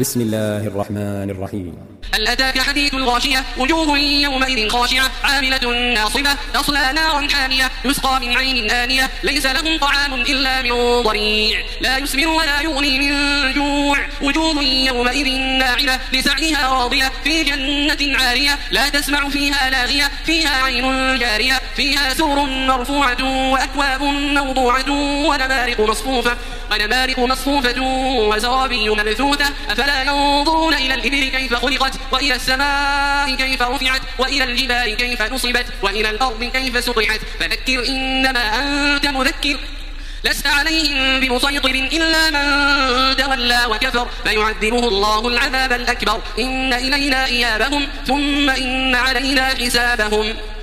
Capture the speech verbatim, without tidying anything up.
بسم الله الرحمن الرحيم. هل أتاك حديث الغاشية وجوه يومئذ خاشعة عاملة ناصبة تصلى نارا حامية يسقى من عين آنية ليس لهم طعام إلا من ضريع لا يسمن ولا يغني من جوع وجوه يومئذ ناعمة لسعيها راضية في جنة عالية لا تسمع فيها لاغية فيها عين جارية فيها سور مرفوعة وأكواب موضوعة ونمارق مصفوفة ونمارق مصفوفة وزرابي مبثوثة أفلا ينظرون إلى الإبل كيف خلقت وإلى السماء كيف رفعت وإلى الجبال كيف نصبت وإلى الأرض كيف سطحت فذكر إنما أنت مذكر لست عليهم بمسيطر إلا من تولى وكفر فيعذبه الله العذاب الأكبر إن إلينا إيابهم ثم إن علينا حسابهم.